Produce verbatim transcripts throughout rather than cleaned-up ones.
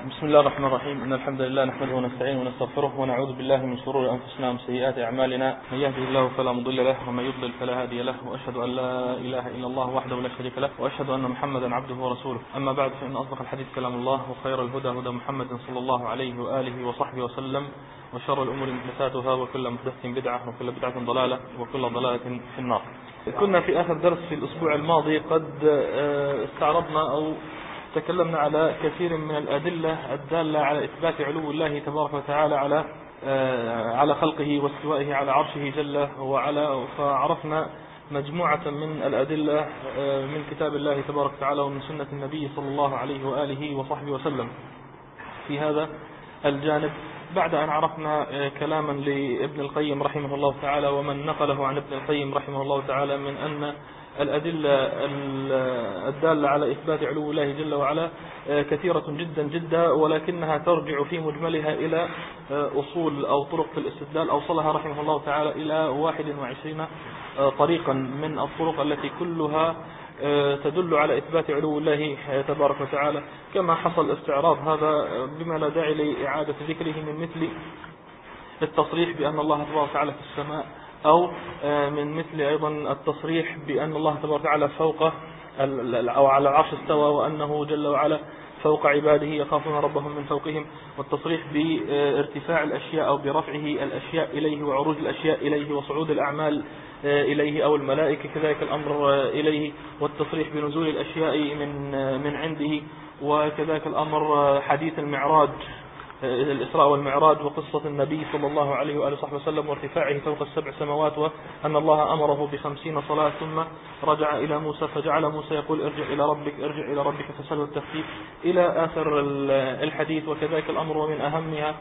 بسم الله الرحمن الرحيم. إن الحمد لله نحمده ونستعينه ونستغفره ونعوذ بالله من شرور أنفسنا ومن سيئات أعمالنا. من يهده الله فلا مضل له ومن يضلل فلا هادي له، وأشهد أن لا إله إلا الله وحده لا شريك له، وأشهد أن محمدا عبده ورسوله. أما بعد، فإن أصدق الحديث كلام الله، وخير الهدى هدى محمد صلى الله عليه وآله وصحبه وسلم، وشر الأمور محدثاتها، وكل محدثة بدعة، وكل بدعة ضلالة، وكل ضلالة في النار. كنا في آخر درس في الأسبوع الماضي قد استعرضنا أو تكلمنا على كثير من الأدلة الدالة على إثبات علو الله تبارك وتعالى على على خلقه واستوائه على عرشه جل وعلا، فعرفنا مجموعة من الأدلة من كتاب الله تبارك وتعالى ومن سنة النبي صلى الله عليه وآله وصحبه وسلم في هذا الجانب، بعد أن عرفنا كلاما لابن القيم رحمه الله تعالى ومن نقله عن ابن القيم رحمه الله تعالى من أن الأدلة الدالة على إثبات علو الله جل وعلا كثيرة جدا جدا، ولكنها ترجع في مجملها إلى أصول أو طرق في الاستدلال أوصلها رحمه الله تعالى إلى واحد وعشرين طريقا من الطرق التي كلها تدل على إثبات علو الله تبارك وتعالى، كما حصل استعراض هذا بما لا داعي لإعادة ذكره من مثل التصريح بأن الله تبارك وتعالى في السماء، أو من مثل أيضا التصريح بأن الله تبارك وتعالى فوق أو على العرش استوى، وأنه جل وعلا فوق عباده يخافون ربهم من فوقهم، والتصريح بارتفاع الأشياء أو برفعه الأشياء إليه وعروج الأشياء إليه وصعود الأعمال إليه أو الملائكة كذلك الأمر إليه، والتصريح بنزول الأشياء من من عنده، وكذلك الأمر حديث المعراج الإسراء والمعراج وقصة النبي صلى الله عليه وآله وصحبه وسلم وارتفاعه فوق السبع سماوات، وأن الله أمره بخمسين صلاة ثم رجع إلى موسى فجعل موسى يقول ارجع إلى ربك ارجع إلى ربك فسأله التخفيف إلى آخر الحديث. وكذلك الأمر ومن أهمها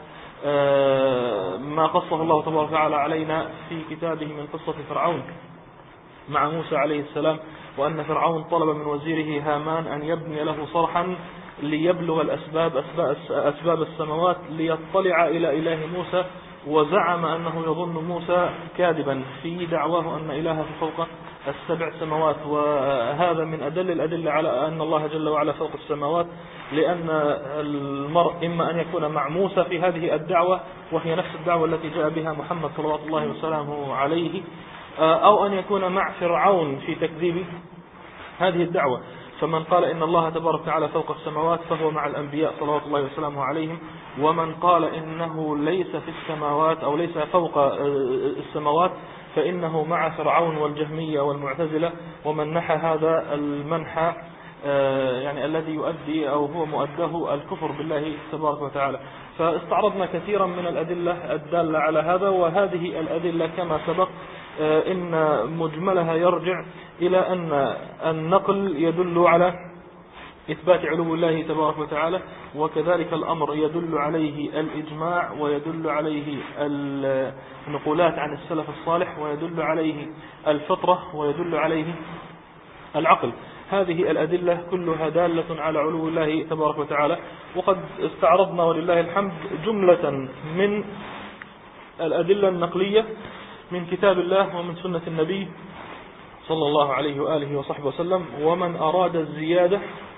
ما قصه الله تبارك وتعالى علينا في كتابه من قصة فرعون مع موسى عليه السلام، وأن فرعون طلب من وزيره هامان أن يبني له صرحا ليبلغ الأسباب أسباب السماوات ليطلع إلى إله موسى، وزعم أنه يظن موسى كاذبا في دعواه أن إلهه فوق السبع سماوات. وهذا من أدل الأدلة على أن الله جل وعلا فوق السماوات، لأن المرء إما أن يكون مع موسى في هذه الدعوة وهي نفس الدعوة التي جاء بها محمد صلى الله وسلم عليه، أو أن يكون مع فرعون في تكذيب هذه الدعوة. فمن قال إن الله تبارك وتعالى فوق السماوات فهو مع الأنبياء صلوات الله وسلامه عليهم، ومن قال إنه ليس في السماوات أو ليس فوق السماوات فإنه مع فرعون والجهمية والمعتزلة، ومن نحى هذا المنحى يعني الذي يؤدي أو هو مؤداه الكفر بالله تبارك وتعالى. فاستعرضنا كثيرا من الأدلة الدالة على هذا، وهذه الأدلة كما سبق إن مجملها يرجع إلى أن النقل يدل على إثبات علو الله تبارك وتعالى، وكذلك الأمر يدل عليه الإجماع، ويدل عليه النقولات عن السلف الصالح، ويدل عليه الفطرة، ويدل عليه العقل. هذه الأدلة كلها دالة على علو الله تبارك وتعالى. وقد استعرضنا ولله الحمد جملة من الأدلة النقلية من كتاب الله ومن سنة النبي صلى الله عليه وآله وصحبه وسلم. ومن أراد الزيادة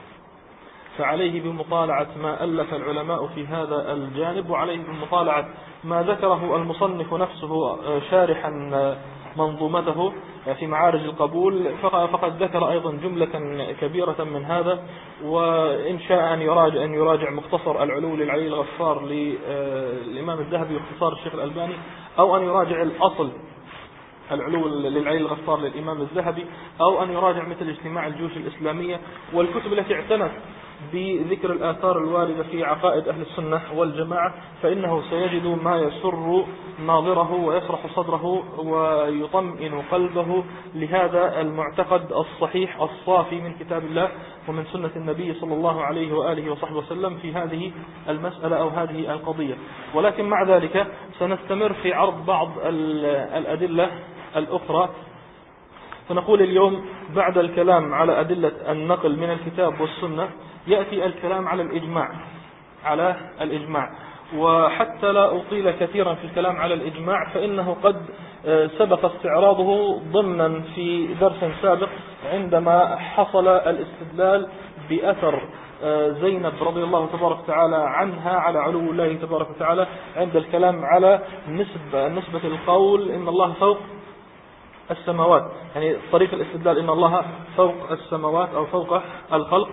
فعليه بمطالعة ما ألف العلماء في هذا الجانب، وعليه بمطالعة ما ذكره المصنف نفسه شارحا منظومته في معارج القبول، فقد ذكر أيضا جملة كبيرة من هذا. وإن شاء أن يراجع, أن يراجع مختصر العلو للعلي الغفار للإمام الذهبي واختصار الشيخ الألباني، أو أن يراجع الأصل العلو للعلي الغفار للإمام الذهبي، أو أن يراجع مثل اجتماع الجيوش الإسلامية والكتب التي اعتنت بذكر الآثار الواردة في عقائد أهل السنة والجماعة، فإنه سيجد ما يسر ناظره ويشرح صدره ويطمئن قلبه لهذا المعتقد الصحيح الصافي من كتاب الله ومن سنة النبي صلى الله عليه وآله وصحبه وسلم في هذه المسألة أو هذه القضية. ولكن مع ذلك سنستمر في عرض بعض الأدلة الأخرى. فنقول اليوم بعد الكلام على أدلة النقل من الكتاب والسنة يأتي الكلام على الإجماع على الإجماع وحتى لا أطيل كثيرا في الكلام على الإجماع فإنه قد سبق استعراضه ضمنا في درس سابق عندما حصل الاستدلال بأثر زينب رضي الله تبارك وتعالى عنها على علو الله تبارك وتعالى عند الكلام على نسبة, نسبة القول إن الله فوق السماوات، يعني طريق الاستدلال إن الله فوق السماوات أو فوق الخلق.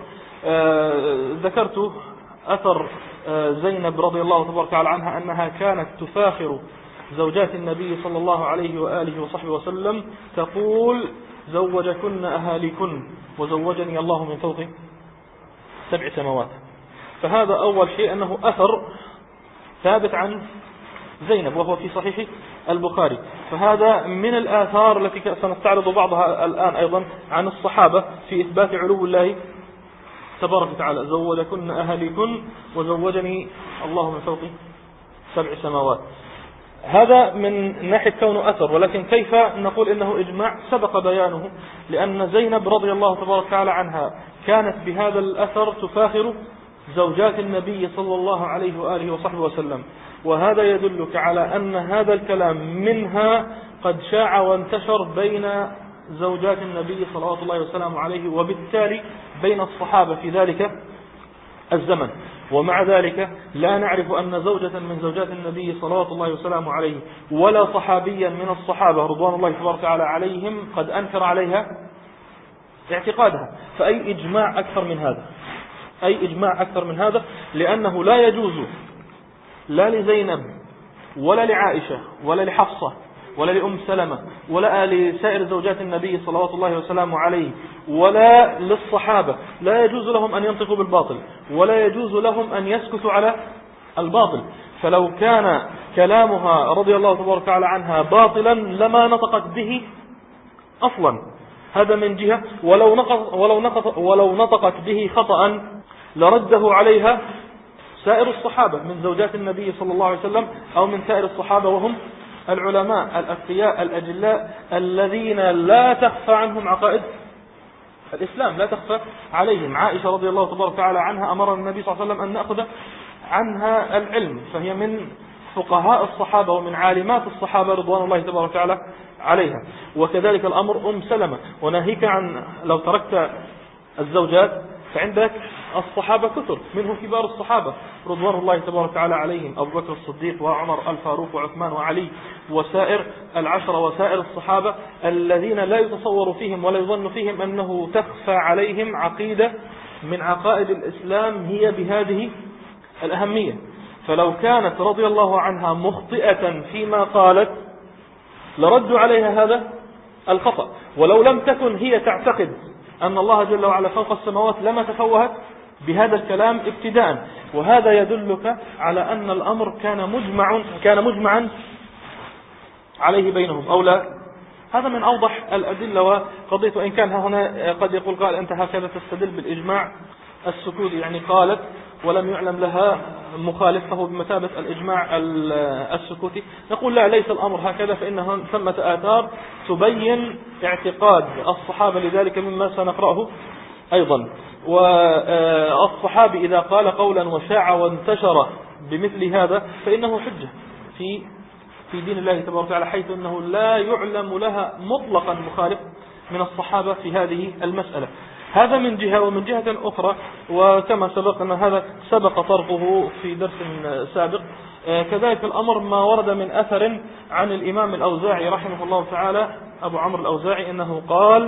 ذكرت أثر زينب رضي الله تبارك وتعالى عنها أنها كانت تفاخر زوجات النبي صلى الله عليه وآله وصحبه وسلم، تقول زوجكن أهاليكن وزوجني الله من فوق سبع سماوات. فهذا أول شيء أنه أثر ثابت عن زينب وهو في صحيح البخاري. فهذا من الآثار التي سنستعرض بعضها الآن أيضا عن الصحابة في إثبات علو الله تبارك وتعالى. زوجكن أهاليكن وزوجني الله من فوق سبع سماوات. هذا من ناحية كونه أثر، ولكن كيف نقول إنه إجماع؟ سبق بيانه، لأن زينب رضي الله تبارك وتعالى عنها كانت بهذا الأثر تفاخر زوجات النبي صلى الله عليه وآله وصحبه وسلم، وهذا يدلك على أن هذا الكلام منها قد شاع وانتشر بين زوجات النبي صلى الله عليه وسلم عليه، وبالتالي بين الصحابة في ذلك الزمن. ومع ذلك لا نعرف أن زوجة من زوجات النبي صلى الله عليه وسلم عليه ولا صحابيا من الصحابة رضوان الله تبارك وتعالى عليهم قد أنكر عليها اعتقادها. فأي إجماع أكثر من هذا؟ أي إجماع أكثر من هذا؟ لأنه لا يجوز لا لزينب ولا لعائشة ولا لحفصة ولا لأم سلمة ولا لسائر زوجات النبي صلى الله عليه وسلم عليه ولا للصحابة، لا يجوز لهم أن ينطقوا بالباطل ولا يجوز لهم أن يسكتوا على الباطل. فلو كان كلامها رضي الله تبارك وتعالى عنها باطلا لما نطقت به أصلا، هذا من جهة. ولو نطقت, ولو نطقت, ولو نطقت به خطأ لرده عليها سائر الصحابة من زوجات النبي صلى الله عليه وسلم أو من سائر الصحابة، وهم العلماء الأتقياء الأجلاء الذين لا تخفى عنهم عقائد الإسلام، لا تخفى عليهم. عائشة رضي الله تبارك وتعالى عنها أمر النبي صلى الله عليه وسلم أن نأخذ عنها العلم، فهي من فقهاء الصحابة ومن عالمات الصحابة رضوان الله تبارك وتعالى عليها. وكذلك الأمر أم سلمة. وناهيك عن لو تركت الزوجات فعندك الصحابة كثر، منهم كبار الصحابة رضوان الله تبارك وتعالى عليهم، أبو بكر الصديق وعمر الفاروق وعثمان وعلي وسائر العشرة وسائر الصحابة الذين لا يتصور فيهم ولا يظن فيهم أنه تخفى عليهم عقيدة من عقائد الإسلام هي بهذه الأهمية. فلو كانت رضي الله عنها مخطئة فيما قالت لردوا عليها هذا الخطأ، ولو لم تكن هي تعتقد أن الله جل وعلا فوق السماوات لما تفوهت بهذا الكلام ابتداء. وهذا يدلك على أن الأمر كان مجمع كان مجمعا عليه بينهم أو لا. هذا من أوضح الأدلة. وقضية وإن كان هنا قد يقول قال أنت هكذا تستدل بالإجماع السكوتي، يعني قالت ولم يعلم لها مخالف فهو بمثابة الإجماع السكوتي. نقول لا، ليس الأمر هكذا، فإنها ثمة آثار تبين اعتقاد الصحابة لذلك مما سنقرأه أيضا. والصحابي إذا قال قولا وشاع وانتشر بمثل هذا فإنه حجة في في دين الله تبارك وتعالى، حيث أنه لا يعلم لها مطلقا مخالف من الصحابة في هذه المسألة. هذا من جهة. ومن جهة أخرى، وكما سبق أن هذا سبق طرحه في درس سابق، كذلك الأمر ما ورد من أثر عن الإمام الأوزاعي رحمه الله تعالى أبو عمرو الأوزاعي أنه قال: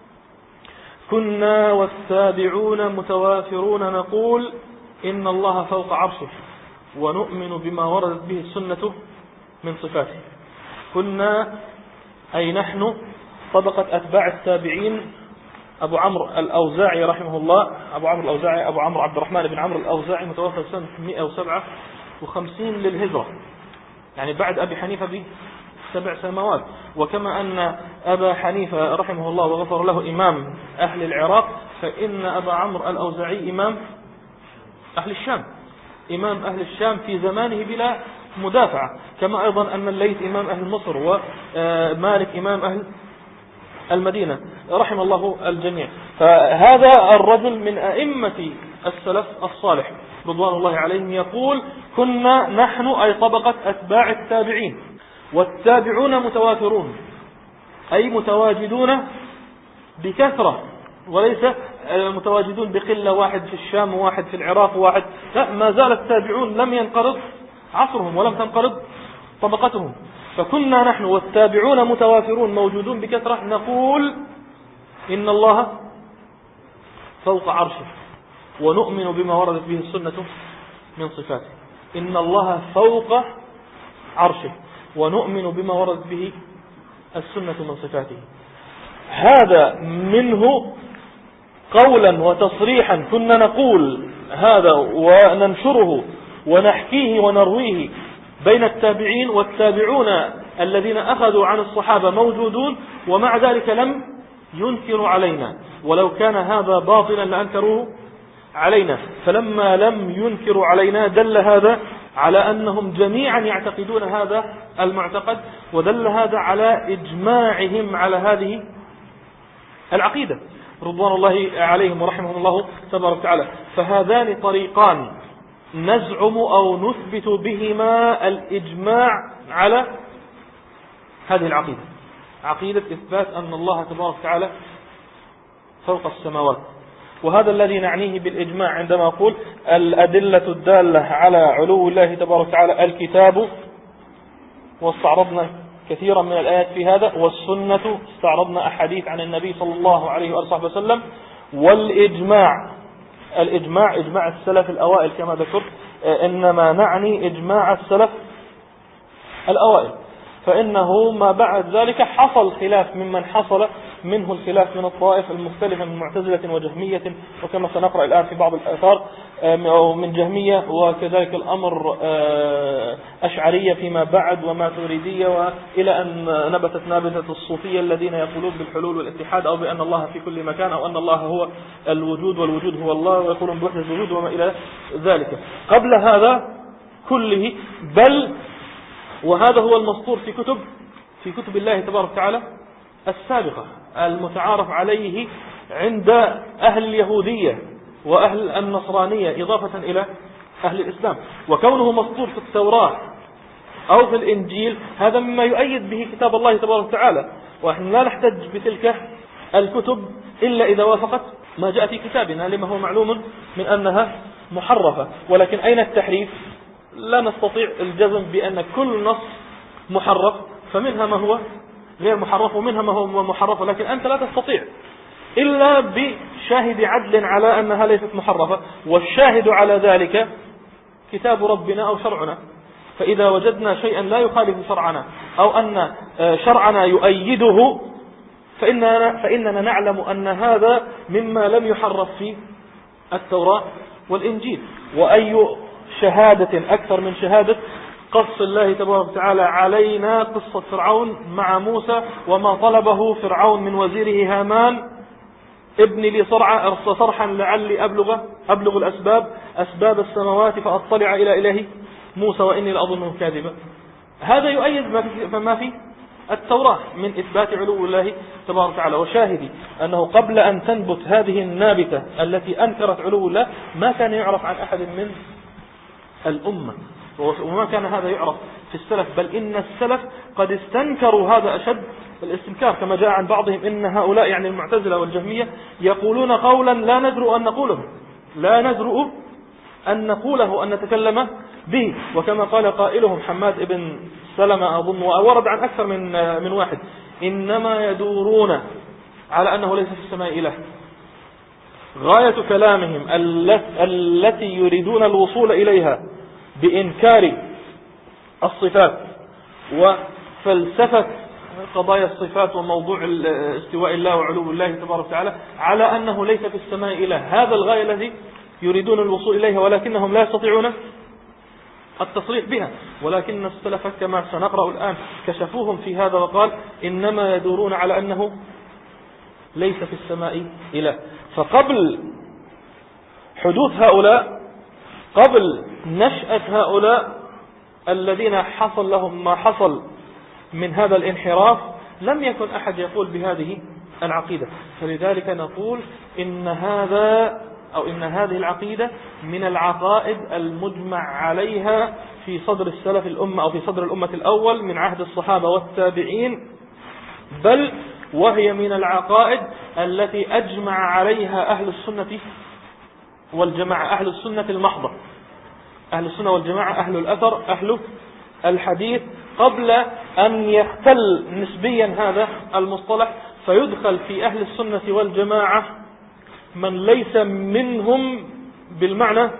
كنا والتابعون متوافرون نقول إن الله فوق عرشه ونؤمن بما وردت به السنة من صفاته. كنا أي نحن طبقة أتباع التابعين. أبو عمرو الأوزاعي رحمه الله، أبو عمرو الأوزاعي أبو عمرو عبد الرحمن بن عمرو الأوزاعي متوفى سنة مئة وسبعة وخمسين للهجرة، يعني بعد أبي حنيفة بسبع سنوات. وكما أن أبا حنيفة رحمه الله وغفر له إمام أهل العراق، فإن أبا عمرو الأوزاعي إمام أهل الشام، إمام أهل الشام في زمانه بلا مدافعة. كما أيضا أن الليث إمام أهل مصر، ومالك إمام أهل المدينة رحم الله الجميع. فهذا الرجل من أئمة السلف الصالح رضوان الله عليهم يقول: كنا نحن أي طبقة أتباع التابعين، والتابعون متواترون أي متواجدون بكثرة وليس متواجدون بقلة، واحد في الشام وواحد في العراق وواحد، لا، ما زال التابعون لم ينقرض عصرهم ولم تنقرض طبقتهم. فكنا نحن والتابعون متوافرون موجودون بكثرة نقول إن الله فوق عرشه، ونؤمن بما وردت به السنة من صفاته. إن الله فوق عرشه ونؤمن بما وردت به السنة من صفاته. هذا منه قولا وتصريحا كنا نقول هذا وننشره ونحكيه ونرويه بين التابعين، والتابعون الذين أخذوا عن الصحابة موجودون، ومع ذلك لم ينكروا علينا، ولو كان هذا باطلا لأنكروه علينا. فلما لم ينكروا علينا دل هذا على أنهم جميعا يعتقدون هذا المعتقد، ودل هذا على إجماعهم على هذه العقيدة رضوان الله عليهم ورحمهم الله تبارك وتعالى. فهذان طريقان نزعم أو نثبت بهما الإجماع على هذه العقيدة، عقيدة إثبات أن الله تبارك وتعالى فوق السماوات. وهذا الذي نعنيه بالإجماع عندما أقول الأدلة الدالة على علو الله تبارك وتعالى الكتاب، واستعرضنا كثيرا من الآيات في هذا، والسنة استعرضنا أحاديث عن النبي صلى الله عليه وآله وسلم، والإجماع. الإجماع إجماع السلف الأوائل كما ذكرت، إنما نعني إجماع السلف الأوائل، فإنه ما بعد ذلك حصل خلاف ممن حصل منه الخلاف من الطائف المختلفة من معتزلة وجهمية، وكما سنقرأ الآن في بعض الآثار من جهمية، وكذلك الأمر أشعرية فيما بعد وماتريدية، وإلى أن نبتت نابتة الصوفية الذين يقولون بالحلول والاتحاد، أو بأن الله في كل مكان، أو أن الله هو الوجود والوجود هو الله، ويقولون بوحدة الوجود وما إلى ذلك. قبل هذا كله، بل وهذا هو المسطور في كتب في كتب الله تبارك وتعالى السابقة المتعارف عليه عند أهل اليهودية وأهل النصرانية إضافة إلى أهل الإسلام. وكونه مسطور في التوراة أو في الإنجيل هذا مما يؤيد به كتاب الله تبارك وتعالى، ونحن لا نحتج بتلك الكتب إلا إذا وافقت ما جاء في كتابنا، لما هو معلوم من أنها محرفة. ولكن أين التحريف؟ لا نستطيع الجزم بأن كل نص محرف، فمنها ما هو غير محرف ومنها ما هو محرف، لكن أنت لا تستطيع إلا بشاهد عدل على أنها ليست محرفة، والشاهد على ذلك كتاب ربنا أو شرعنا. فإذا وجدنا شيئا لا يخالف شرعنا أو أن شرعنا يؤيده فإننا, فإننا نعلم أن هذا مما لم يحرف في التوراة والإنجيل. وأي شهادة أكثر من شهادة قص الله تبارك وتعالى علينا قصة فرعون مع موسى، وما طلبه فرعون من وزيره هامان: ابن لي صرعا صرحا لعلي أبلغ, أبلغ الأسباب أسباب السماوات فأطلع إلى إله موسى وإني لأظنه كاذبا. هذا يؤيد ما في التوراة من إثبات علو الله تبارك وتعالى. وشاهدي أنه قبل أن تنبت هذه النابتة التي أنكرت علو الله ما كان يعرف عن أحد من الأمة، وما كان هذا يعرف في السلف، بل إن السلف قد استنكروا هذا أشد الاستنكار، كما جاء عن بعضهم إن هؤلاء يعني المعتزلة والجهمية يقولون قولا لا ندرؤ أن نقوله لا ندرؤ أن نقوله أن نتكلم به. وكما قال قائلهم حماد ابن سلمة أظن، وورد عن أكثر من من واحد: إنما يدورون على أنه ليس في السماء إله. غاية كلامهم التي يريدون الوصول إليها بإنكار الصفات وفلسفة قضايا الصفات وموضوع استواء الله وعلو الله تبارك وتعالى على أنه ليس في السماء إله. هذا الغاية الذي يريدون الوصول إليها، ولكنهم لا يستطيعون التصريح بها. ولكن السلف كما سنقرأ الآن كشفوهم في هذا، وقال إنما يدورون على أنه ليس في السماء إله. فقبل حدوث هؤلاء، قبل نشأة هؤلاء الذين حصل لهم ما حصل من هذا الانحراف، لم يكن أحد يقول بهذه العقيدة. فلذلك نقول إن هذا أو إن هذه العقيدة من العقائد المجمع عليها في صدر السلف الأمة أو في صدر الأمة الأول من عهد الصحابة والتابعين، بل وهي من العقائد التي أجمع عليها أهل السنة والجماعة، أهل السنة المحضة، أهل السنة والجماعة، أهل الأثر، أهل الحديث، قبل أن يختل نسبيا هذا المصطلح فيدخل في أهل السنة والجماعة من ليس منهم بالمعنى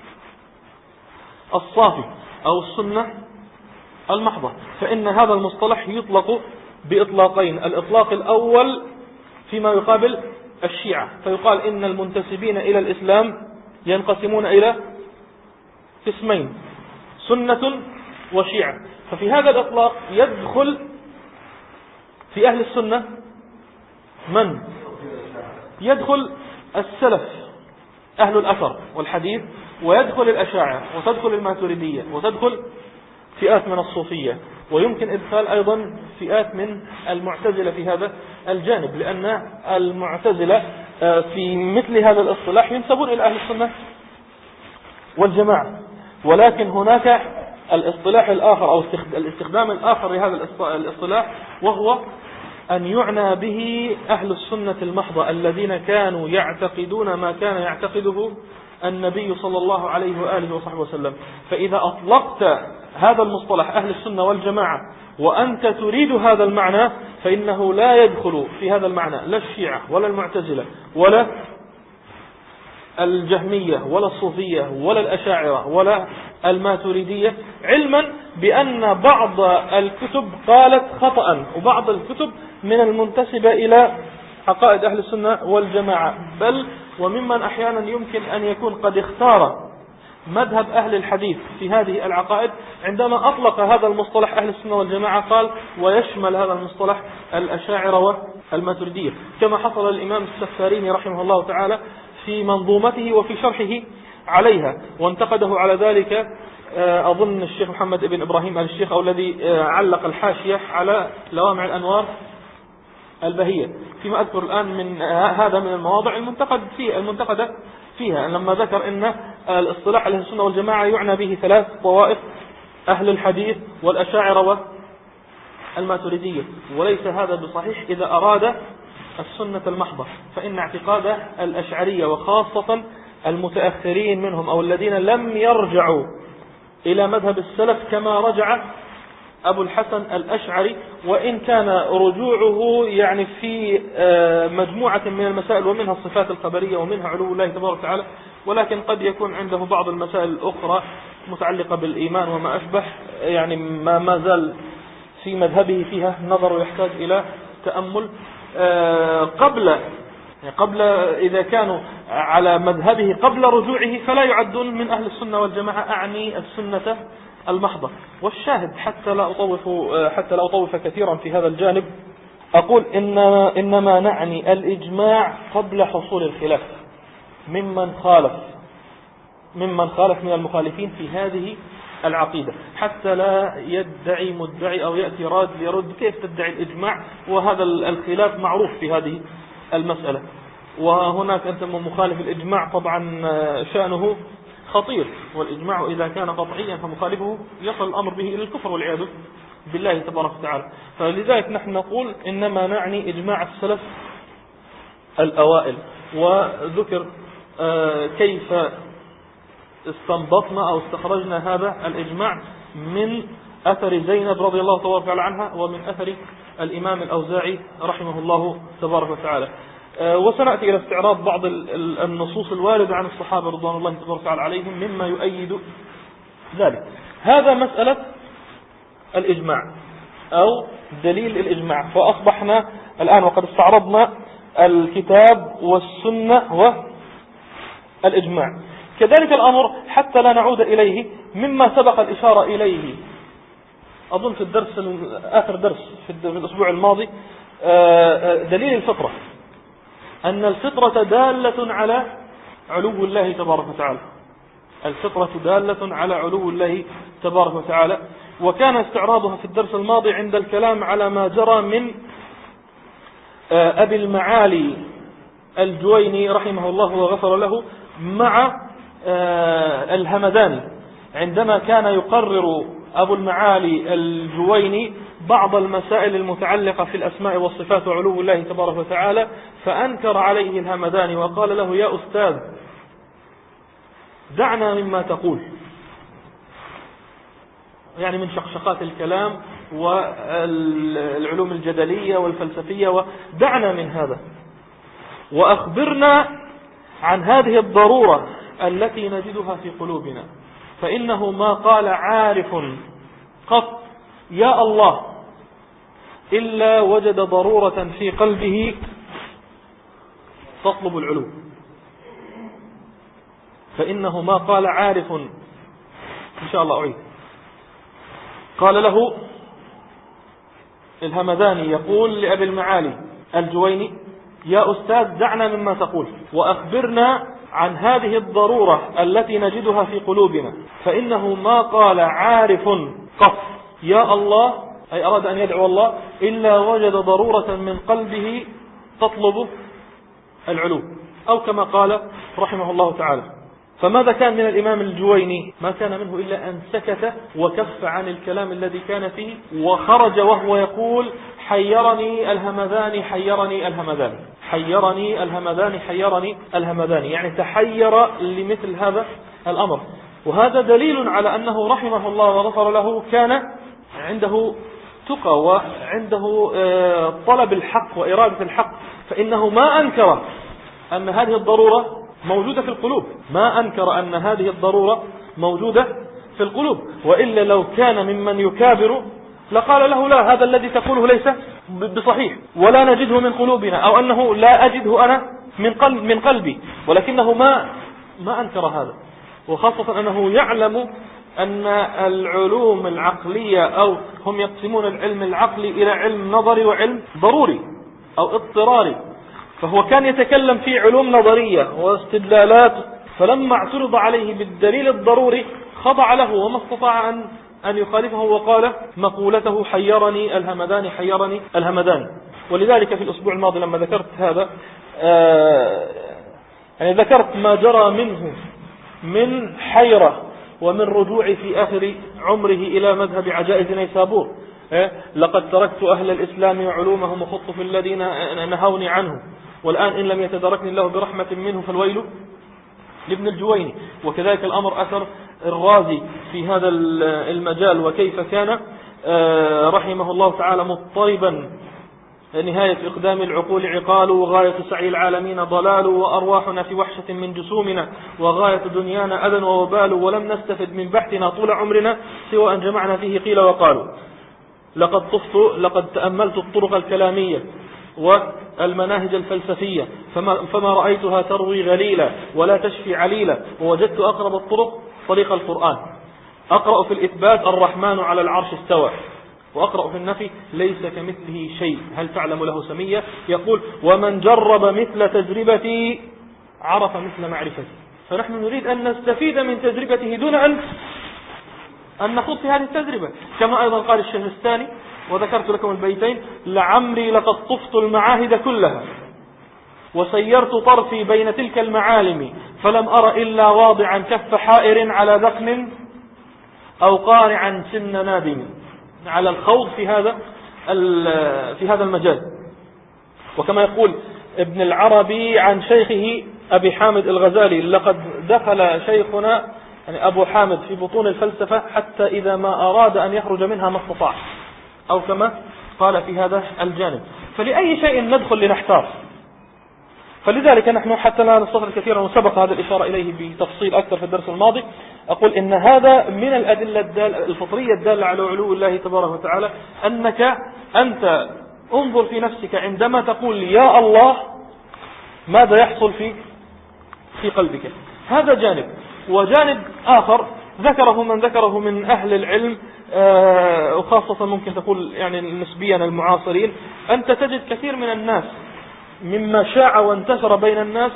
الصافي أو السنة المحضة. فإن هذا المصطلح يطلق بإطلاقين: الإطلاق الأول فيما يقابل الشيعة، فيقال إن المنتسبين إلى الإسلام ينقسمون إلى قسمين: سنة وشيعة. ففي هذا الإطلاق يدخل في أهل السنة من؟ يدخل السلف أهل الأثر والحديث، ويدخل الأشاعرة، وتدخل الماتريدية، وتدخل فئات من الصوفية، ويمكن إدخال أيضا فئات من المعتزلة في هذا الجانب، لأن المعتزلة في مثل هذا الاصطلاح ينسبون إلى أهل السنة والجماعة. ولكن هناك الاصطلاح الآخر أو الاستخدام الآخر لهذا الاصطلاح، وهو أن يعنى به أهل السنة المحضة الذين كانوا يعتقدون ما كان يعتقده النبي صلى الله عليه وآله وصحبه وسلم. فإذا أطلقت هذا المصطلح أهل السنة والجماعة وأنت تريد هذا المعنى، فإنه لا يدخل في هذا المعنى لا الشيعة ولا المعتزلة ولا الجهمية ولا الصوفية ولا الأشاعرة ولا الماتريدية، علما بأن بعض الكتب قالت خطأ، وبعض الكتب من المنتسبة إلى عقائد أهل السنة والجماعة، بل وممن أحيانا يمكن أن يكون قد اختار مذهب أهل الحديث في هذه العقائد عندما أطلق هذا المصطلح أهل السنة والجماعة، قال ويشمل هذا المصطلح الأشاعرة والماتريدية، كما حصل الإمام السفاريني رحمه الله تعالى في منظومته وفي شرحه عليها، وانتقده على ذلك أظن الشيخ محمد بن إبراهيم آل الشيخ، أو الذي علق الحاشية على لوامع الأنوار البهية، فيما أذكر الآن من هذا من المواضع المنتقد فيه المنتقدة فيها، لما ذكر أن الاصطلاح أهل السنة والجماعة يعنى به ثلاث طوائف: أهل الحديث والأشاعرة والماتريدية، وليس هذا بصحيح إذا أراد السنة المحضة، فإن اعتقاد الأشعرية وخاصة المتأخرين منهم أو الذين لم يرجعوا إلى مذهب السلف كما رجع أبو الحسن الأشعري، وإن كان رجوعه يعني في مجموعة من المسائل، ومنها الصفات الخبرية ومنها علو الله تبارك وتعالى، ولكن قد يكون عنده بعض المسائل الأخرى متعلقة بالإيمان وما أشبه، يعني ما ما زال في مذهبه فيها نظر يحتاج إلى تأمل. قبل قبل إذا كانوا على مذهبه قبل رجوعه فلا يعدون من أهل السنة والجماعة، أعني السنة المحضة. والشاهد حتى لا أطوف حتى لا أطوف كثيرا في هذا الجانب، أقول إن إنما نعني الإجماع قبل حصول الخلاف ممن خالف ممن خالف من المخالفين في هذه العقيدة، حتى لا يدعي مدعي أو يأتي راد ليرد كيف تدعي الإجماع وهذا الخلاف معروف في هذه المسألة. وهناك أنت مخالف الإجماع طبعا شأنه خطير، والإجماع إذا كان قطعيا فمخالفه يصل الأمر به إلى الكفر والعياذ بالله تبارك وتعالى. فلذلك نحن نقول إنما نعني إجماع السلف الأوائل. وذكر كيف استنبطنا أو استخرجنا هذا الإجماع من أثر زينب رضي الله تبارك وتعالى عنها، ومن أثر الإمام الأوزاعي رحمه الله تبارك وتعالى. وسنأتي إلى استعراض بعض النصوص الواردة عن الصحابة رضوان الله تبارك وتعالى عليهم مما يؤيد ذلك. هذا مسألة الإجماع أو دليل الإجماع. فأصبحنا الآن وقد استعرضنا الكتاب والسنة والإجماع. كذلك الأمر حتى لا نعود إليه مما سبق الإشارة إليه أظن في الدرس آخر درس في الأسبوع الماضي، دليل الفطرة، أن الفطرة دالة على علو الله تبارك وتعالى. الفطرة دالة على علو الله تبارك وتعالى. وكان استعراضها في الدرس الماضي عند الكلام على ما جرى من أبي المعالي الجويني رحمه الله وغفر له مع الهمداني، عندما كان يقرر أبو المعالي الجويني بعض المسائل المتعلقة في الأسماء والصفات وعلو الله تبارك وتعالى، فأنكر عليه الهمداني وقال له: يا أستاذ دعنا مما تقول، يعني من شقشقات الكلام والعلوم الجدلية والفلسفية، ودعنا من هذا وأخبرنا عن هذه الضرورة التي نجدها في قلوبنا، فإنه ما قال عارف قط يا الله إلا وجد ضرورة في قلبه تطلب العلو. فإنه ما قال عارف، إن شاء الله أعيد، قال له الهمداني يقول لأبي المعالي الجويني: يا أستاذ دعنا مما تقول وأخبرنا عن هذه الضرورة التي نجدها في قلوبنا، فإنه ما قال عارف قط يا الله، أي أراد أن يدعو الله، إلا وجد ضرورة من قلبه تطلب العلو، أو كما قال رحمه الله تعالى. فماذا كان من الإمام الجويني؟ ما كان منه إلا أن سكت وكف عن الكلام الذي كان فيه، وخرج وهو يقول: حيرني الهمداني حيرني الهمداني حيرني الهمداني حيرني الهمداني، يعني تحير لمثل هذا الأمر. وهذا دليل على أنه رحمه الله وغفر له كان عنده تقى وعنده طلب الحق وإرادة الحق، فإنه ما أنكر أن هذه الضرورة موجودة في القلوب، ما أنكر أن هذه الضرورة موجودة في القلوب، وإلا لو كان ممن يكابر لقال له: لا، هذا الذي تقوله ليس بصحيح ولا نجده من قلوبنا، أو أنه لا أجده أنا من قلب من قلبي. ولكنه ما ما أنكر هذا، وخاصة أنه يعلم أن العلوم العقلية، أو هم يقسمون العلم العقلي إلى علم نظري وعلم ضروري أو اضطراري، فهو كان يتكلم في علوم نظرية واستدلالات، فلما اعترض عليه بالدليل الضروري خضع له وما استطاع أن أن يخالفه، وقال مقولته: حيرني الهمداني حيرني الهمداني. ولذلك في الأسبوع الماضي لما ذكرت هذا آه يعني ذكرت ما جرى منه من حيرة ومن رجوع في آخر عمره إلى مذهب عجائز نيسابور: لقد تركت أهل الإسلام وعلومهم وخضت في الذين نهوني عنه، والآن إن لم يتداركني الله برحمة منه فالويل لابن الجويني. وكذلك الأمر أثر الرازي في هذا المجال، وكيف كان رحمه الله تعالى مضطربا: نهاية إقدام العقول عقال، وغاية سعي العالمين ضلال، وأرواحنا في وحشة من جسومنا، وغاية دنيانا أذى ووبال، ولم نستفد من بحثنا طول عمرنا سوى أن جمعنا فيه قيل وقالوا. لقد طفت لقد تأملت الطرق الكلامية والمناهج الفلسفية، فما, فما رأيتها تروي غليلة ولا تشفي عليلة، ووجدت أقرب الطرق طريق القرآن. أقرأ في الإثبات: الرحمن على العرش استوى، وأقرأ في النفي: ليس كمثله شيء، هل تعلم له سمية؟ يقول: ومن جرب مثل تجربتي عرف مثل معرفتي. فنحن نريد أن نستفيد من تجربته دون أن أن نخوض في هذه التجربة. كما أيضا قال الشهرستاني، وذكرت لكم البيتين: لعمري لقد طفت المعاهد كلها وسيرت طرفي بين تلك المعالم، فلم أر إلا واضعا كف حائر على ذقن أو قارعا سن نادم، على الخوض في هذا في هذا المجال. وكما يقول ابن العربي عن شيخه أبي حامد الغزالي: لقد دخل شيخنا يعني أبو حامد في بطون الفلسفة حتى إذا ما أراد أن يخرج منها ما استطاع، أو كما قال في هذا الجانب. فلأي شيء ندخل لنحتار؟ فلذلك نحن حتى لا نستطرد كثيرا، وسبق هذا الإشارة إليه بتفصيل أكثر في الدرس الماضي، أقول إن هذا من الأدلة الفطرية الدالة على علو الله تبارك وتعالى، أنك أنت انظر في نفسك عندما تقول يا الله ماذا يحصل في في قلبك. هذا جانب. وجانب آخر ذكره من ذكره من أهل العلم، وخاصة ممكن تقول يعني نسبيا المعاصرين، أنت تجد كثير من الناس مما شاع وانتشر بين الناس،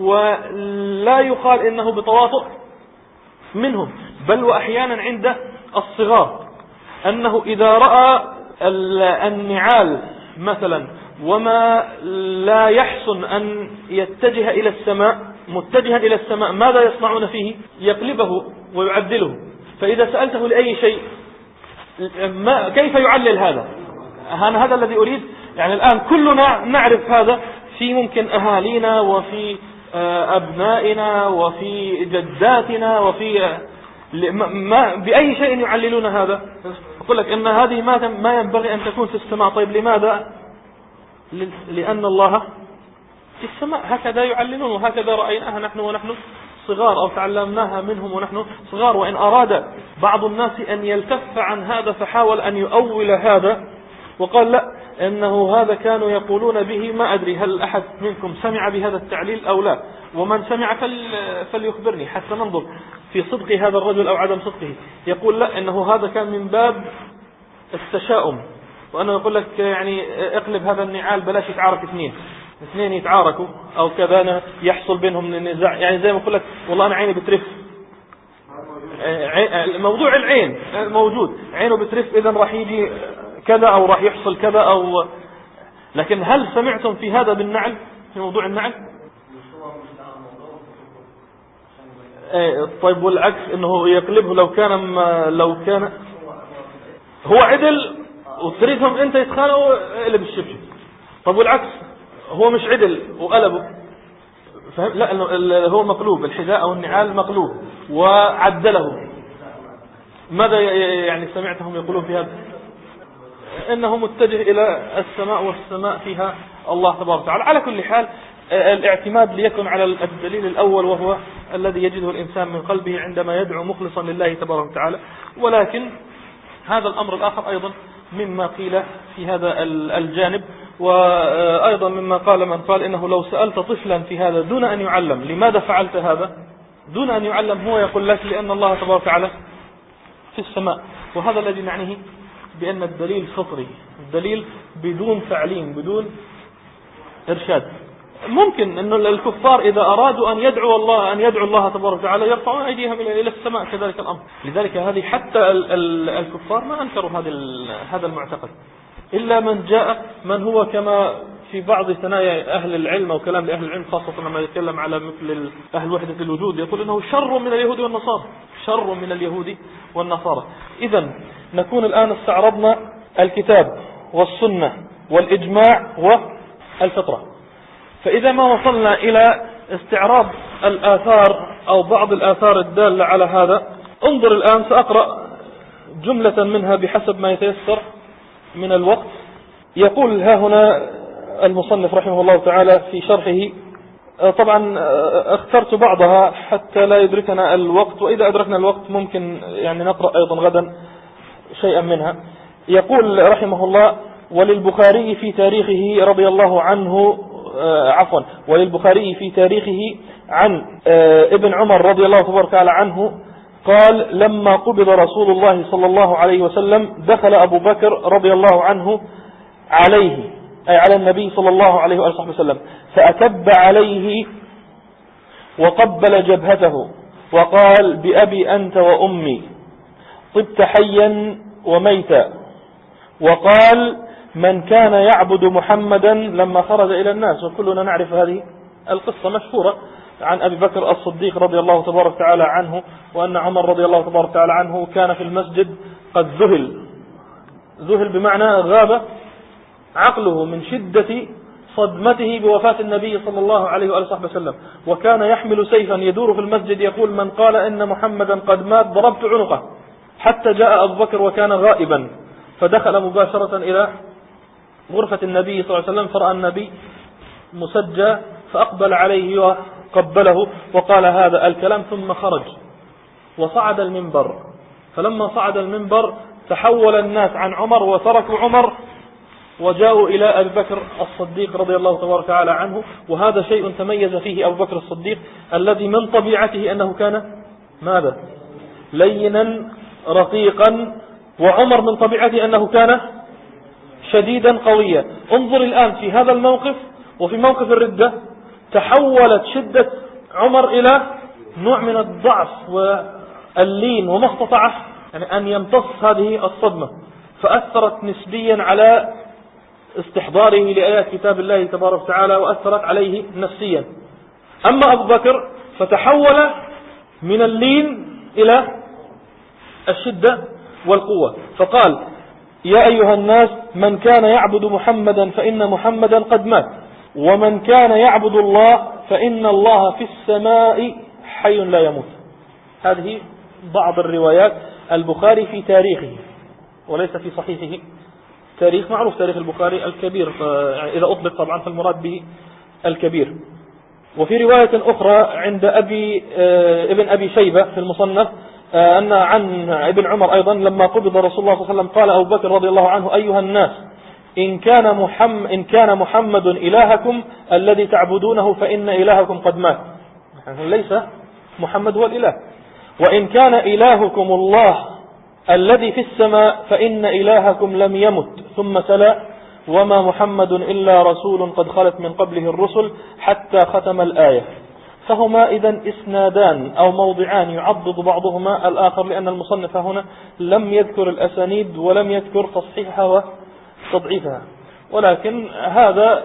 ولا يقال إنه بتواطؤ منهم، بل وأحيانا عند الصغار، أنه إذا رأى النعال مثلا وما لا يحسن أن يتجه إلى السماء متجها إلى السماء، ماذا يصنعون فيه؟ يقلبه ويعدله. فإذا سألته لأي شيء ما كيف يعلل هذا؟ أنا هذا الذي أريد. يعني الآن كلنا نعرف هذا في ممكن أهالينا وفي أبنائنا وفي جداتنا وفي ما بأي شيء يعللون هذا. أقول لك أن هذه ما ينبغي أن تكون في السماء. طيب لماذا؟ لأن الله في السماء. هكذا يعللون وهكذا رأيناها نحن ونحن صغار، أو تعلمناها منهم ونحن صغار. وإن أراد بعض الناس أن يلتف عن هذا فحاول أن يؤول هذا وقال لا، إنه هذا كانوا يقولون به، ما أدري هل أحد منكم سمع بهذا التعليل أو لا، ومن سمع فليخبرني حتى ننظر في صدق هذا الرجل أو عدم صدقه. يقول لا، إنه هذا كان من باب التشاؤم، وأنا أقول لك يعني اقلب هذا النعال، بلاش يتعارك اثنين اثنين يتعاركوا أو كذا يحصل بينهم النزاع. يعني زي ما أقول لك والله أنا عيني بترف، موضوع العين موجود، عينه بترف، إذن راح يجي كذا أو راح يحصل كذا أو. لكن هل سمعتم في هذا بالنعل، في موضوع النعل؟ طيب والعكس، إنه يقلبه لو كان لو كان هو عدل وتريدهم أنت يتخانقوا اقلب الشبشب. طيب والعكس، هو مش عدل وقلبه، فهم؟ لا، هو مقلوب، الحذاء أو النعال مقلوب وعدله. ماذا يعني سمعتهم يقولون في هذا؟ إنه متجه إلى السماء، والسماء فيها الله تبارك وتعالى. على كل حال الاعتماد ليكن على الدليل الأول، وهو الذي يجده الإنسان من قلبه عندما يدعو مخلصا لله تبارك وتعالى. ولكن هذا الأمر الآخر أيضا مما قيل في هذا الجانب، وأيضا مما قال من قال إنه لو سألت طفلا في هذا دون أن يعلم لماذا فعلت هذا، دون أن يعلم هو يقول لك لأن الله تبارك وتعالى في السماء. وهذا الذي نعنيه بأن الدليل فطري، الدليل بدون تعليم بدون إرشاد. ممكن أن الكفار إذا أرادوا أن يدعوا الله أن يدعوا الله تبارك وتعالى يرفعون أيديهم إلى السماء، كذلك الأمر. لذلك هذه حتى الكفار ما أنكروا هذا هذا المعتقد، إلا من جاء من هو كما في بعض ثنايا أهل العلم وكلام لأهل العلم، خاصة لما يتكلم على مثل أهل وحدة الوجود، يقول إنه شر من اليهود والنصارى، شر من اليهود والنصارى. إذن نكون الآن استعرضنا الكتاب والسنة والإجماع والفطرة. فإذا ما وصلنا إلى استعراض الآثار أو بعض الآثار الدالة على هذا، انظر الآن سأقرأ جملة منها بحسب ما يتيسر من الوقت. يقول ها هنا المصنف رحمه الله تعالى في شرحه، طبعا اخترت بعضها حتى لا يدركنا الوقت، وإذا أدركنا الوقت ممكن يعني نقرأ أيضا غدا شيئا منها. يقول رحمه الله: وللبخاري في تاريخه رضي الله عنه عفوا وللبخاري في تاريخه عن ابن عمر رضي الله تبارك وتعالى عنه قال: لما قبض رسول الله صلى الله عليه وسلم دخل أبو بكر رضي الله عنه عليه، أي على النبي صلى الله عليه وآله وسلم، فأكب عليه وقبل جبهته وقال: بأبي أنت وأمي طبت حيا وميتا. وقال: من كان يعبد محمدا لما خرج إلى الناس. وكلنا نعرف هذه القصة مشهورة عن أبي بكر الصديق رضي الله تبارك وتعالى عنه، وأن عمر رضي الله تبارك وتعالى عنه كان في المسجد قد ذهل ذهل بمعنى غاب عقله من شدة صدمته بوفاة النبي صلى الله عليه وآله وسلم، وكان يحمل سيفا يدور في المسجد يقول: من قال إن محمدا قد مات ضربت عنقه. حتى جاء أبو بكر وكان غائبا، فدخل مباشرة إلى غرفة النبي صلى الله عليه وسلم، فرأى النبي مسجى، فأقبل عليه وقبله وقال هذا الكلام، ثم خرج وصعد المنبر. فلما صعد المنبر تحول الناس عن عمر وتركوا عمر وجاءوا إلى أبي بكر الصديق رضي الله تبارك وتعالى عنه. وهذا شيء تميز فيه أبو بكر الصديق، الذي من طبيعته أنه كان ماذا؟ لينا رقيقا، وعمر من طبيعته أنه كان شديدا قويا. انظر الآن في هذا الموقف وفي موقف الردة تحولت شدة عمر إلى نوع من الضعف واللين، وما استطاع يعني أن يمتص هذه الصدمة، فأثرت نسبيا على استحضاره لآيات كتاب الله تبارك وتعالى، وأثرت عليه نفسيا. أما أبو بكر فتحول من اللين إلى الشدة والقوة. فقال يا أيها الناس من كان يعبد محمدا فإن محمدا قد مات، ومن كان يعبد الله فإن الله في السماء حي لا يموت. هذه بعض الروايات البخاري في تاريخه وليس في صحيحه. تاريخ معروف، تاريخ البخاري الكبير، إذا أطلق طبعا فالمراد به الكبير. وفي رواية أخرى عند أبي ابن أبي شيبة في المصنف أن عن ابن عمر أيضا لما قبض رسول الله صلى الله عليه وسلم قال أبو بكر رضي الله عنه أيها الناس إن كان محمد, إن كان محمد إلهكم الذي تعبدونه فإن إلهكم قد مات. ليس محمد هو الإله. وإن كان إلهكم الله الذي في السماء فإن إلهكم لم يمت. ثم تلا وما محمد إلا رسول قد خلت من قبله الرسل حتى ختم الآية. فهما إذن إسنادان أو موضعان يعضد بعضهما الآخر، لأن المصنف هنا لم يذكر الأسانيد ولم يذكر تصحيحها وتضعيفها، ولكن هذا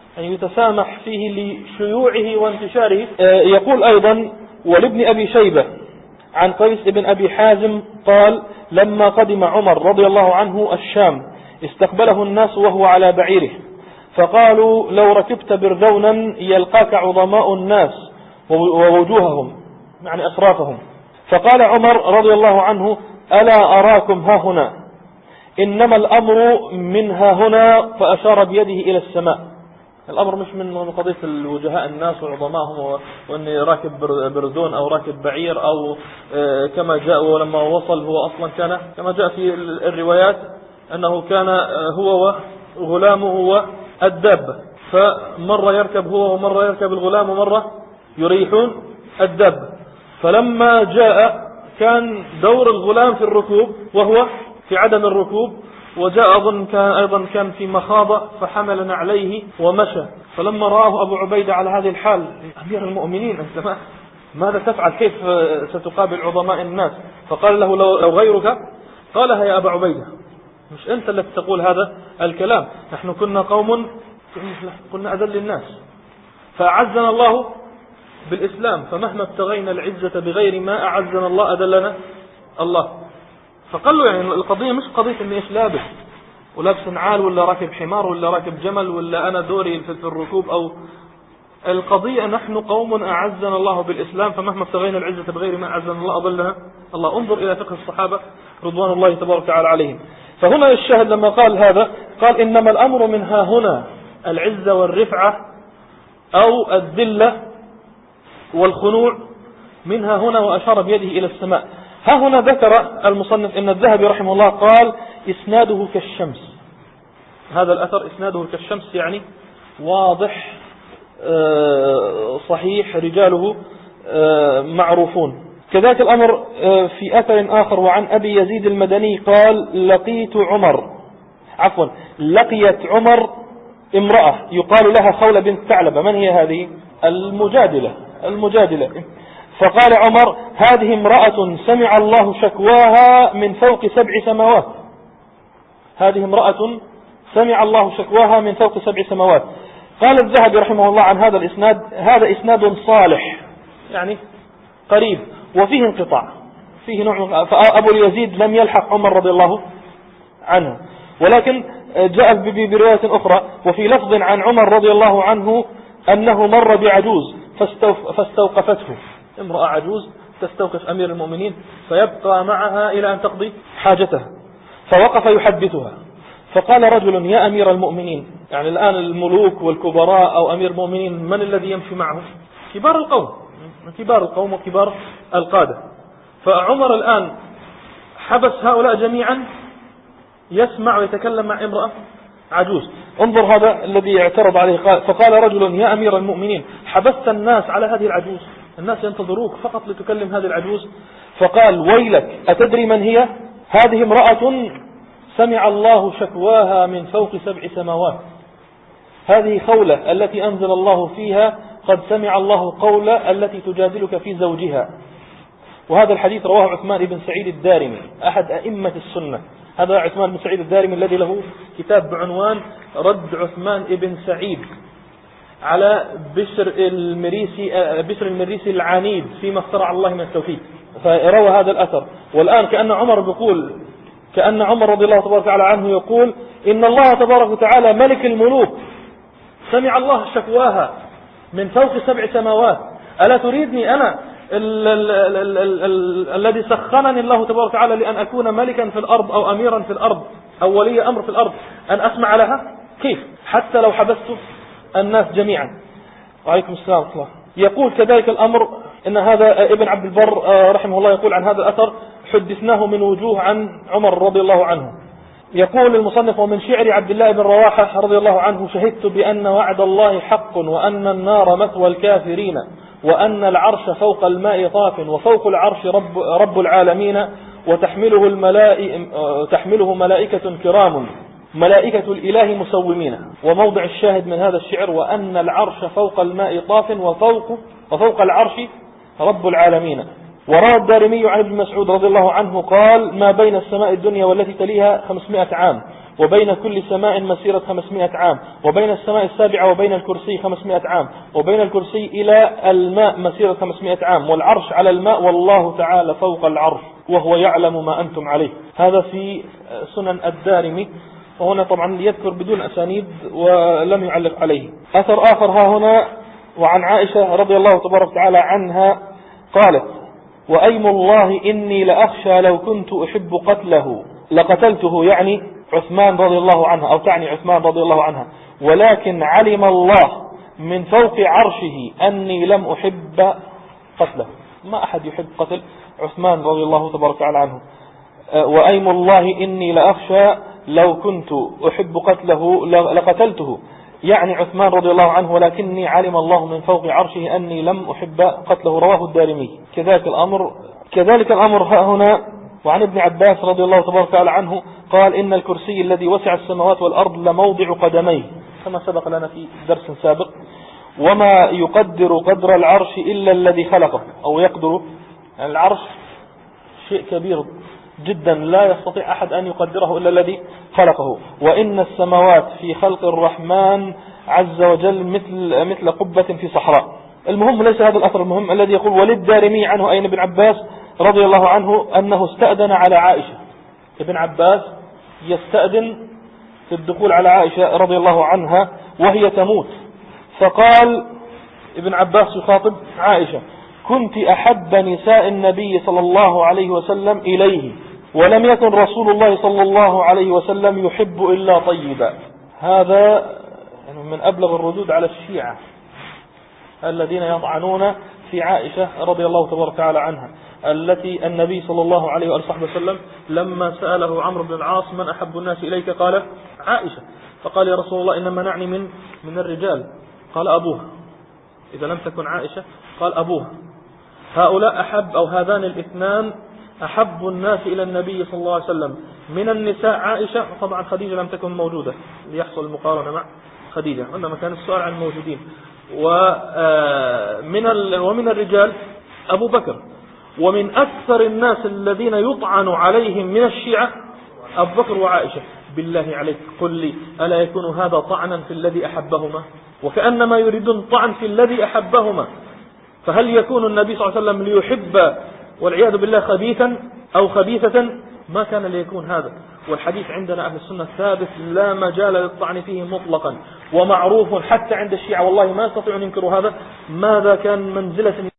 يتسامح فيه لشيوعه وانتشاره. يقول أيضا ولابن أبي شيبة عن قيس بن أبي حازم قال لما قدم عمر رضي الله عنه الشام استقبله الناس وهو على بعيره، فقالوا لو ركبت برذونا يلقاك عظماء الناس ووجوههم، يعني أشرافهم. فقال عمر رضي الله عنه ألا أراكم ها هنا، إنما الأمر من ها هنا، فأشار بيده إلى السماء. الأمر مش من قضية الوجهاء الناس وعظمائهم وأن راكب برذون أو راكب بعير أو كما جاء، ولما وصل هو أصلا كان كما جاء في الروايات أنه كان هو وغلامه والدابة، فمرة يركب هو ومرة يركب الغلام ومرة يريحون الدابة. فلما جاء كان دور الغلام في الركوب وهو في عدم الركوب، وجاء أظن كان أيضا كان في مخاضة فحمل نعليه ومشى. فلما رآه أبو عبيدة على هذه الحال أمير المؤمنين أنت ماذا تفعل؟ كيف ستقابل عظماء الناس؟ فقال له لو غيرك قالها يا أبا عبيدة، مش أنت التي تقول هذا الكلام، نحن كنا قوم كنا أذل الناس فأعزنا الله بالإسلام، فمهما ابتغينا العزة بغير ما أعزنا الله أذلنا الله. فقال له يعني القضية مش قضية إني إيش لابس ولابس نعال ولا راكب حمار ولا راكب جمل ولا أنا دوري في الركوب، أو القضية نحن قوم أعزنا الله بالإسلام، فمهما ابتغينا العزة بغير ما أعزنا الله أضلنا الله. انظر إلى فقه الصحابة رضوان الله تبارك وتعالى عليهم. فهنا الشاهد لما قال هذا قال إنما الأمر من ها هنا، العزة والرفعة أو الذلة والخنوع منها هنا، وأشار بيده إلى السماء. ها هنا ذكر المصنف إن الذهبي رحمه الله قال إسناده كالشمس. هذا الأثر إسناده كالشمس، يعني واضح صحيح، رجاله معروفون. كذلك الأمر في أثر آخر وعن أبي يزيد المدني قال لقيت عمر عفوا لقيت عمر امرأة يقال لها خولة بنت ثعلبة. من هي هذه؟ المجادلة المجادلة فقال عمر هذه امرأة سمع الله شكواها من فوق سبع سماوات. هذه امرأة سمع الله شكواها من فوق سبع سماوات. قال الذهبي رحمه الله عن هذا الإسناد هذا إسناد صالح، يعني قريب، وفيه انقطاع، فيه نوع. فأبو اليزيد لم يلحق عمر رضي الله عنه، ولكن جاء برواية أخرى وفي لفظ عن عمر رضي الله عنه أنه مر بعجوز فاستوقفته. امرأة عجوز تستوقف أمير المؤمنين فيبقى معها إلى أن تقضي حاجتها، فوقف يحدثها. فقال رجل يا أمير المؤمنين، يعني الآن الملوك والكبراء أو أمير المؤمنين من الذي يمشي معه؟ كبار القوم، كبار القوم وكبار القادة. فعمر الآن حبس هؤلاء جميعا يسمع ويتكلم مع امرأة عجوز. انظر هذا الذي اعترض عليه. قال فقال رجل يا أمير المؤمنين حبست الناس على هذه العجوز، الناس ينتظروك فقط لتكلم هذه العجوز. فقال ويلك أتدري من هي؟ هذه امرأة سمع الله شكواها من فوق سبع سماوات. هذه خولة التي أنزل الله فيها قد سمع الله قول التي تجادلك في زوجها. وهذا الحديث رواه عثمان بن سعيد الدارمي أحد أئمة السنة. هذا عثمان بن سعيد الدارمي الذي له كتاب بعنوان رد عثمان بن سعيد على بشر المريسي بشر المريسي العنيد فيما افترى على الله من التوحيد. فروى هذا الأثر. والآن كأن عمر بيقول كأن عمر رضي الله تبارك وتعالى عنه يقول إن الله تبارك وتعالى ملك الملوك سمع الله شكواها من فوق سبع سماوات، ألا تريدني أنا ال ال ال ال ال ال الذي سخنني الله تبارك وتعالى لأن أكون ملكا في الأرض أو أميرا في الأرض أو ولي أمر في الأرض أن أسمع لها؟ كيف حتى لو حبست الناس جميعا؟ وعليكم السلام ورحمة الله. يقول كذلك الأمر إن هذا ابن عبد البر رحمه الله يقول عن هذا الأثر حدثناه من وجوه عن عمر رضي الله عنه. يقول المصنف ومن شعر عبد الله بن رواحة رضي الله عنه شهدت بأن وعد الله حق وأن النار مثوى الكافرين وأن العرش فوق الماء طاف وفوق العرش رب, رب العالمين وتحمله الملائكة تحمله ملائكة كرام ملائكة الإله مسومين. وموضع الشاهد من هذا الشعر وأن العرش فوق الماء طاف وفوق, وفوق العرش رب العالمين. وروى الدارمي عن ابن مسعود رضي الله عنه قال ما بين السماء الدنيا والتي تليها خمسمائة عام وبين كل سماء مسيرة خمسمائة عام وبين السماء السابعة وبين الكرسي خمسمائة عام وبين الكرسي إلى الماء مسيرة خمسمائة عام والعرش على الماء والله تعالى فوق العرش وهو يعلم ما أنتم عليه. هذا في سنن الدارمي، وهنا طبعا يذكر بدون أسانيد ولم يعلق عليه. أثر آخر ها هنا وعن عائشة رضي الله تبارك وتعالى عنها قالت وأيم الله إني لأخشى لو كنت أحب قتله لقتلته، يعني عثمان رضي الله عنها أو تعني عثمان رضي الله عنها، ولكن علم الله من فوق عرشه أني لم أحب قتله. ما أحد يحب قتل عثمان رضي الله تبارك وتعالى عنه. وأيم الله إني لأخشى لو كنت أحب قتله لقتلته، يعني عثمان رضي الله عنه، ولكني علم الله من فوق عرشه أني لم أحب قتله. رواه الدارمي. كذلك الأمر كذلك الأمر هنا وعن ابن عباس رضي الله تبارك وتعالى عنه قال إن الكرسي الذي وسع السماوات والأرض لموضع قدميه كما سبق لنا في درس سابق، وما يقدر قدر العرش إلا الذي خلقه أو يقدر، يعني العرش شيء كبير جدا لا يستطيع أحد أن يقدره إلا الذي خلقه. وإن السماوات في خلق الرحمن عز وجل مثل مثل قبة في صحراء. المهم ليس هذا الأثر المهم الذي يقول وللدارمي عنه أين ابن عباس رضي الله عنه أنه استأذن على عائشة. ابن عباس يستأذن في الدخول على عائشة رضي الله عنها وهي تموت، فقال ابن عباس يخاطب عائشة كنت أحب نساء النبي صلى الله عليه وسلم إليه ولم يكن رسول الله صلى الله عليه وسلم يحب إلا طيبا. هذا من أبلغ الردود على الشيعة الذين يطعنون في عائشة رضي الله تبارك وتعالى عنها، التي النبي صلى الله عليه وآله وسلم لما سأله عمرو بن العاص من أحب الناس إليك قال عائشة، فقال يا رسول الله إنما نعني من من الرجال، قال أبوها. إذا لم تكن عائشة قال أبوها. هؤلاء أحب أو هذان الاثنان أحب الناس إلى النبي صلى الله عليه وسلم من النساء عائشة. طبعا خديجة لم تكن موجودة ليحصل المقارنة مع خديجة، إنما كان السؤال عن الموجودين. ومن ومن الرجال أبو بكر. ومن أكثر الناس الذين يطعن عليهم من الشيعة أبو بكر وعائشة. بالله عليك قل لي ألا يكون هذا طعنا في الذي أحبهما؟ وكأنما يريدون طعن في الذي أحبهما. فهل يكون النبي صلى الله عليه وسلم ليحب والعياذ بالله خبيثا أو خبيثة؟ ما كان ليكون هذا. والحديث عندنا أهل السنة ثابت لا مجال للطعن فيه مطلقا، ومعروف حتى عند الشيعة والله ما يستطيعون ينكروا هذا ماذا كان منزلة